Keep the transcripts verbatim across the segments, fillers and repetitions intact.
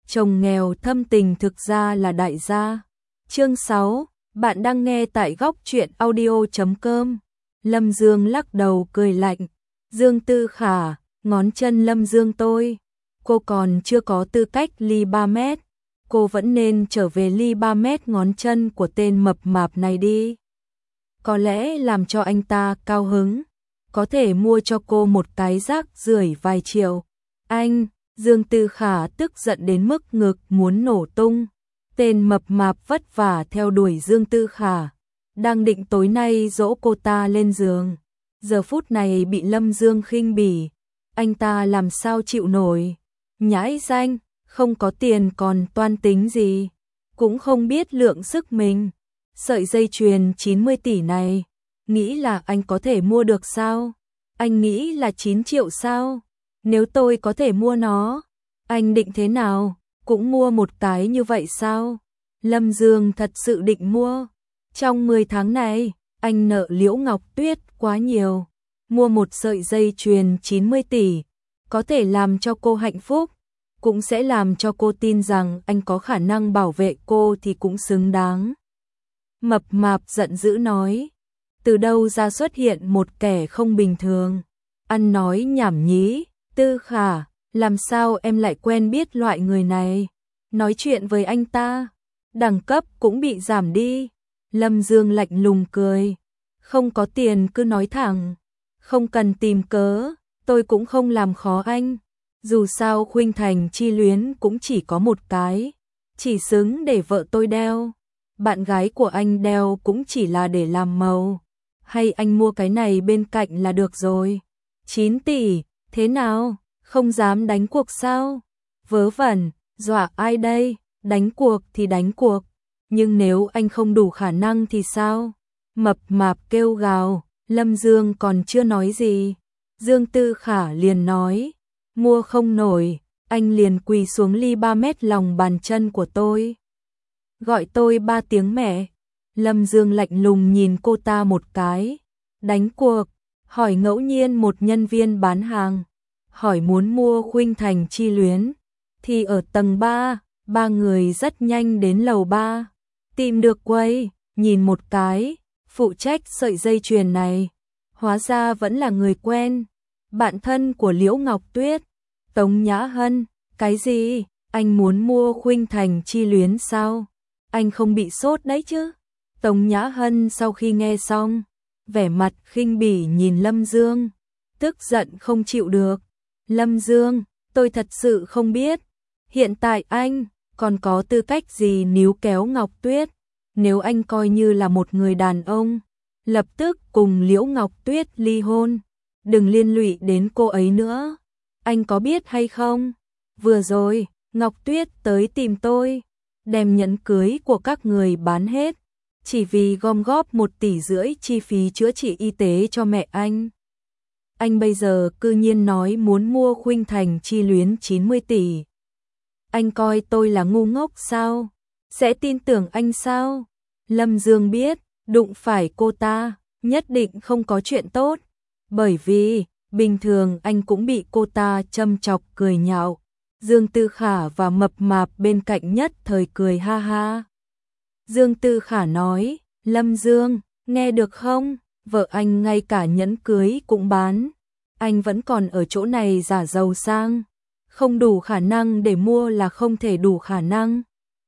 chồng nghèo thâm tình thực ra là đại gia. Chương sáu, bạn đang nghe tại góc truyện audio chấm com. Lâm Dương lắc đầu cười lạnh. Dương Tư Khả, ngón chân Lâm Dương tôi. Cô còn chưa có tư cách ly ba mét. Cô vẫn nên trở về ly ba mét ngón chân của tên mập mạp này đi. Có lẽ làm cho anh ta cao hứng. Có thể mua cho cô một cái rác rưởi vài triệu. Anh, Dương Tư Khả tức giận đến mức ngực muốn nổ tung. Tên mập mạp vất vả theo đuổi Dương Tư Khả. Đang định tối nay dỗ cô ta lên giường. Giờ phút này bị Lâm Dương khinh bỉ. Anh ta làm sao chịu nổi. Nhãi danh, không có tiền còn toan tính gì. Cũng không biết lượng sức mình. Sợi dây chuyền chín mươi tỷ này. Nghĩ là anh có thể mua được sao? Anh nghĩ là chín triệu sao? Nếu tôi có thể mua nó, anh định thế nào? Cũng mua một cái như vậy sao? Lâm Dương thật sự định mua. Trong mười tháng này, anh nợ Liễu Ngọc Tuyết quá nhiều. Mua một sợi dây chuyền chín mươi tỷ, có thể làm cho cô hạnh phúc, cũng sẽ làm cho cô tin rằng anh có khả năng bảo vệ cô thì cũng xứng đáng. Mập mạp giận dữ nói, từ đâu ra xuất hiện một kẻ không bình thường. Ăn nói nhảm nhí, Tư Khả, làm sao em lại quen biết loại người này? Nói chuyện với anh ta, đẳng cấp cũng bị giảm đi. Lâm Dương lạnh lùng cười, không có tiền cứ nói thẳng, không cần tìm cớ, tôi cũng không làm khó anh. Dù sao khuynh thành chi luyến cũng chỉ có một cái, chỉ xứng để vợ tôi đeo. Bạn gái của anh đeo cũng chỉ là để làm màu. Hay anh mua cái này bên cạnh là được rồi. chín tỷ, thế nào? Không dám đánh cuộc sao? Vớ vẩn, dọa ai đây? Đánh cuộc thì đánh cuộc. Nhưng nếu anh không đủ khả năng thì sao? Mập mạp kêu gào, Lâm Dương còn chưa nói gì. Dương Tư Khả liền nói, mua không nổi, anh liền quỳ xuống ly ba mét lòng bàn chân của tôi. Gọi tôi ba tiếng mẹ. Lâm Dương lạnh lùng nhìn cô ta một cái. Đánh cuộc, hỏi ngẫu nhiên một nhân viên bán hàng. Hỏi muốn mua khuynh thành chi luyến. Thì ở tầng ba, ba người rất nhanh đến lầu ba. Tìm được quầy, nhìn một cái, phụ trách sợi dây chuyền này. Hóa ra vẫn là người quen. Bạn thân của Liễu Ngọc Tuyết. Tống Nhã Hân, cái gì? Anh muốn mua khuynh thành chi luyến sao? Anh không bị sốt đấy chứ? Tống Nhã Hân sau khi nghe xong, vẻ mặt khinh bỉ nhìn Lâm Dương, tức giận không chịu được. Lâm Dương, tôi thật sự không biết, hiện tại anh còn có tư cách gì níu kéo Ngọc Tuyết? Nếu anh coi như là một người đàn ông, lập tức cùng Liễu Ngọc Tuyết ly hôn, đừng liên lụy đến cô ấy nữa. Anh có biết hay không? Vừa rồi, Ngọc Tuyết tới tìm tôi, đem nhẫn cưới của các người bán hết, chỉ vì gom góp một tỷ rưỡi chi phí chữa trị y tế cho mẹ anh. Anh bây giờ cư nhiên nói muốn mua khuynh thành chi luyến chín mươi tỷ. Anh coi tôi là ngu ngốc sao? Sẽ tin tưởng anh sao? Lâm Dương biết, đụng phải cô ta, nhất định không có chuyện tốt. Bởi vì, bình thường anh cũng bị cô ta châm chọc cười nhạo. Dương Tư Khả và mập mạp bên cạnh nhất thời cười ha ha. Dương Tư Khả nói, Lâm Dương, nghe được không? Vợ anh ngay cả nhẫn cưới cũng bán. Anh vẫn còn ở chỗ này giả giàu sang. Không đủ khả năng để mua là không thể đủ khả năng.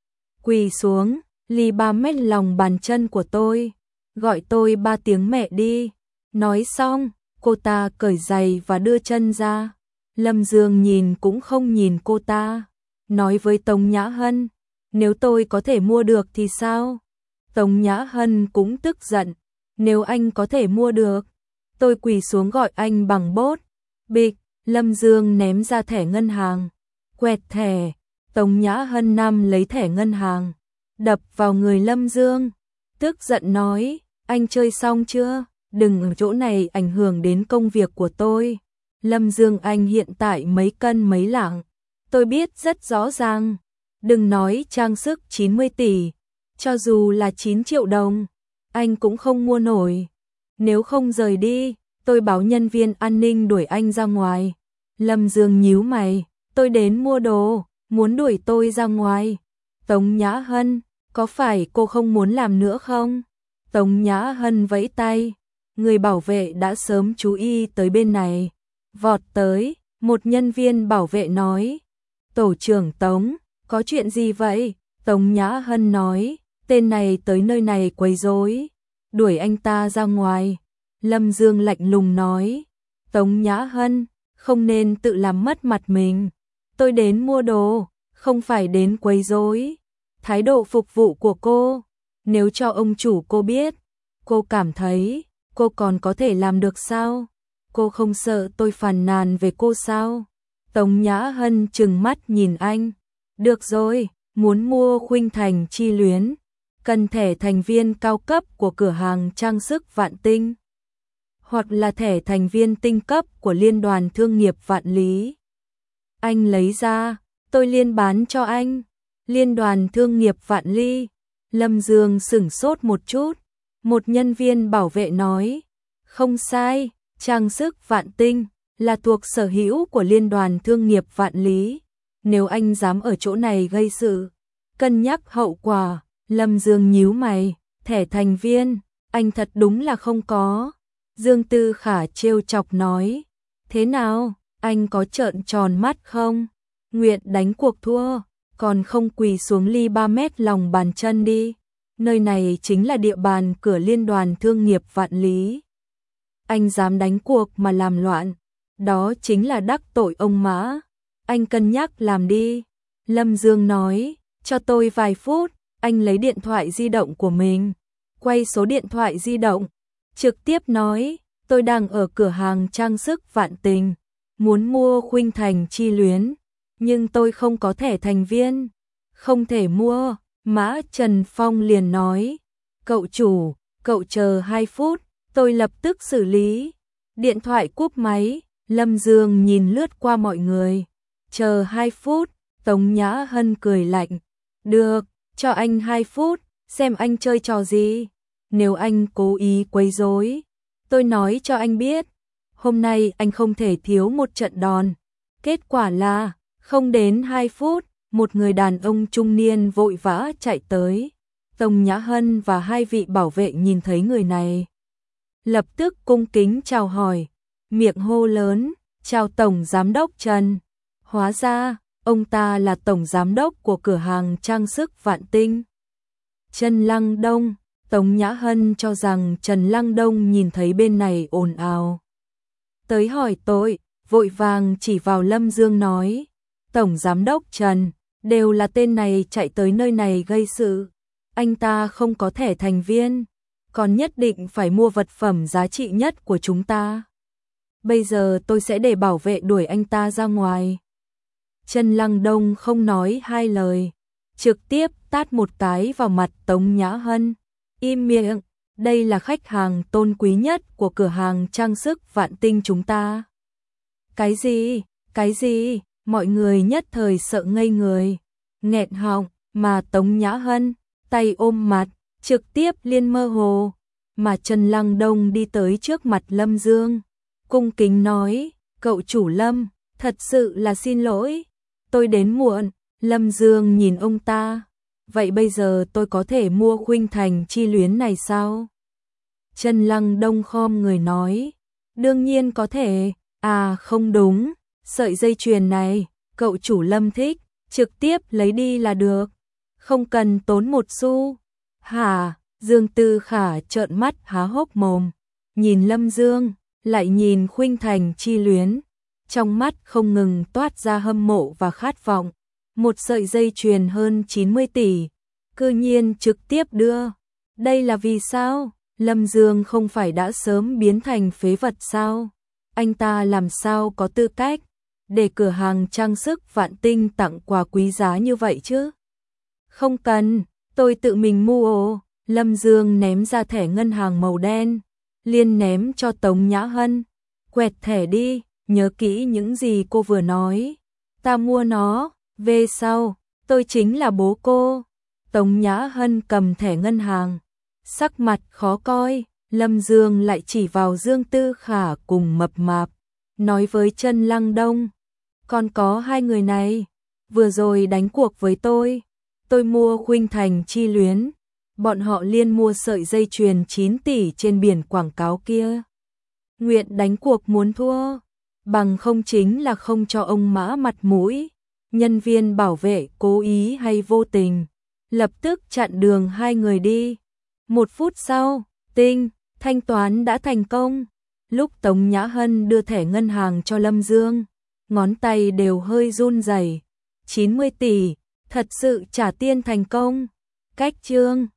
Quỳ xuống, ly ba mét lòng bàn chân của tôi. Gọi tôi ba tiếng mẹ đi. Nói xong, cô ta cởi giày và đưa chân ra. Lâm Dương nhìn cũng không nhìn cô ta. Nói với Tống Nhã Hân, nếu tôi có thể mua được thì sao? Tống Nhã Hân cũng tức giận. Nếu anh có thể mua được, tôi quỳ xuống gọi anh bằng bốt. Bịch, Lâm Dương ném ra thẻ ngân hàng. Quẹt thẻ, Tống Nhã Hân nắm lấy thẻ ngân hàng, đập vào người Lâm Dương. Tức giận nói, anh chơi xong chưa? Đừng ở chỗ này ảnh hưởng đến công việc của tôi. Lâm Dương, anh hiện tại mấy cân mấy lạng, tôi biết rất rõ ràng. Đừng nói trang sức chín mươi tỷ, cho dù là chín triệu đồng, anh cũng không mua nổi. Nếu không rời đi, tôi báo nhân viên an ninh đuổi anh ra ngoài. Lâm Dương nhíu mày, tôi đến mua đồ, muốn đuổi tôi ra ngoài. Tống Nhã Hân, có phải cô không muốn làm nữa không? Tống Nhã Hân vẫy tay, người bảo vệ đã sớm chú ý tới bên này. Vọt tới, một nhân viên bảo vệ nói, tổ trưởng Tống, có chuyện gì vậy? Tống Nhã Hân nói, tên này tới nơi này quấy rối, đuổi anh ta ra ngoài. Lâm Dương lạnh lùng nói, Tống Nhã Hân, không nên tự làm mất mặt mình. Tôi đến mua đồ, không phải đến quấy rối. Thái độ phục vụ của cô, nếu cho ông chủ cô biết, cô cảm thấy cô còn có thể làm được sao? Cô không sợ tôi phàn nàn về cô sao? Tống Nhã Hân trừng mắt nhìn anh. Được rồi, muốn mua Khuynh Thành Chi Luyến, cần thẻ thành viên cao cấp của cửa hàng trang sức Vạn Tinh, hoặc là thẻ thành viên tinh cấp của Liên đoàn Thương nghiệp Vạn Lý. Anh lấy ra, tôi liên bán cho anh. Liên đoàn Thương nghiệp Vạn Ly. Lâm Dương sửng sốt một chút. Một nhân viên bảo vệ nói, không sai, trang sức Vạn Tinh là thuộc sở hữu của Liên đoàn Thương nghiệp Vạn Lý. Nếu anh dám ở chỗ này gây sự, cân nhắc hậu quả. Lâm Dương nhíu mày, thẻ thành viên, anh thật đúng là không có. Dương Tư Khả trêu chọc nói, thế nào, anh có trợn tròn mắt không? Nguyện đánh cuộc thua, còn không quỳ xuống ly ba mét lòng bàn chân đi. Nơi này chính là địa bàn cửa Liên đoàn Thương nghiệp Vạn Lý. Anh dám đánh cuộc mà làm loạn, đó chính là đắc tội ông Mã. Anh cân nhắc làm đi. Lâm Dương nói, cho tôi vài phút. Anh lấy điện thoại di động của mình, quay số điện thoại di động, trực tiếp nói, tôi đang ở cửa hàng trang sức Vạn Tình, muốn mua Khuynh Thành Chi Luyến, nhưng tôi không có thẻ thành viên, không thể mua. Mã Trần Phong liền nói, cậu chủ, cậu chờ hai phút, tôi lập tức xử lý. Điện thoại cúp máy, Lâm Dương nhìn lướt qua mọi người, chờ hai phút. Tống Nhã Hân cười lạnh, được, cho anh hai phút, xem anh chơi trò gì. Nếu anh cố ý quấy rối, tôi nói cho anh biết, hôm nay anh không thể thiếu một trận đòn. Kết quả là, không đến hai phút, một người đàn ông trung niên vội vã chạy tới. Tống Nhã Hân và hai vị bảo vệ nhìn thấy người này, lập tức cung kính chào hỏi, miệng hô lớn, chào Tổng Giám đốc Trần. Hóa ra, ông ta là tổng giám đốc của cửa hàng trang sức Vạn Tinh. Trần Lăng Đông. Tống Nhã Hân cho rằng Trần Lăng Đông nhìn thấy bên này ồn ào, tới hỏi tội, vội vàng chỉ vào Lâm Dương nói, tổng giám đốc Trần, đều là tên này chạy tới nơi này gây sự. Anh ta không có thẻ thành viên, còn nhất định phải mua vật phẩm giá trị nhất của chúng ta. Bây giờ tôi sẽ để bảo vệ đuổi anh ta ra ngoài. Trần Lăng Đông không nói hai lời, trực tiếp tát một cái vào mặt Tống Nhã Hân. Im miệng, đây là khách hàng tôn quý nhất của cửa hàng trang sức Vạn Tinh chúng ta. Cái gì, cái gì, mọi người nhất thời sợ ngây người, nghẹn họng, mà Tống Nhã Hân, tay ôm mặt, trực tiếp liên mơ hồ, mà Trần Lăng Đông đi tới trước mặt Lâm Dương, cung kính nói, cậu chủ Lâm, thật sự là xin lỗi, tôi đến muộn. Lâm Dương nhìn ông ta, vậy bây giờ tôi có thể mua Khuynh Thành Chi Luyến này sao? Trần Lăng Đông khom người nói, đương nhiên có thể. À không đúng, sợi dây chuyền này, cậu chủ Lâm thích, trực tiếp lấy đi là được, không cần tốn một xu. Hả? Dương Tư Khả trợn mắt há hốc mồm, nhìn Lâm Dương, lại nhìn Khuynh Thành Chi Luyến, trong mắt không ngừng toát ra hâm mộ và khát vọng. Một sợi dây chuyền hơn chín mươi tỷ, cư nhiên trực tiếp đưa. Đây là vì sao? Lâm Dương không phải đã sớm biến thành phế vật sao? Anh ta làm sao có tư cách để cửa hàng trang sức Vạn Tinh tặng quà quý giá như vậy chứ? Không cần, tôi tự mình mua. Lâm Dương ném ra thẻ ngân hàng màu đen, liền ném cho Tống Nhã Hân. Quẹt thẻ đi, nhớ kỹ những gì cô vừa nói. Ta mua nó, về sau, tôi chính là bố cô. Tống Nhã Hân cầm thẻ ngân hàng, sắc mặt khó coi. Lâm Dương lại chỉ vào Dương Tư Khả cùng Mập Mạp, nói với Trần Lăng Đông, còn có hai người này, vừa rồi đánh cuộc với tôi, tôi mua khuynh thành chi luyến, bọn họ liên mua sợi dây chuyền chín tỷ trên biển quảng cáo kia. Nguyện đánh cuộc muốn thua, bằng không chính là không cho ông Mã mặt mũi. Nhân viên bảo vệ cố ý hay vô tình, lập tức chặn đường hai người đi. Một phút sau, tinh, thanh toán đã thành công. Lúc Tống Nhã Hân đưa thẻ ngân hàng cho Lâm Dương, ngón tay đều hơi run rẩy. chín mươi tỷ, thật sự trả tiền thành công. Cách chương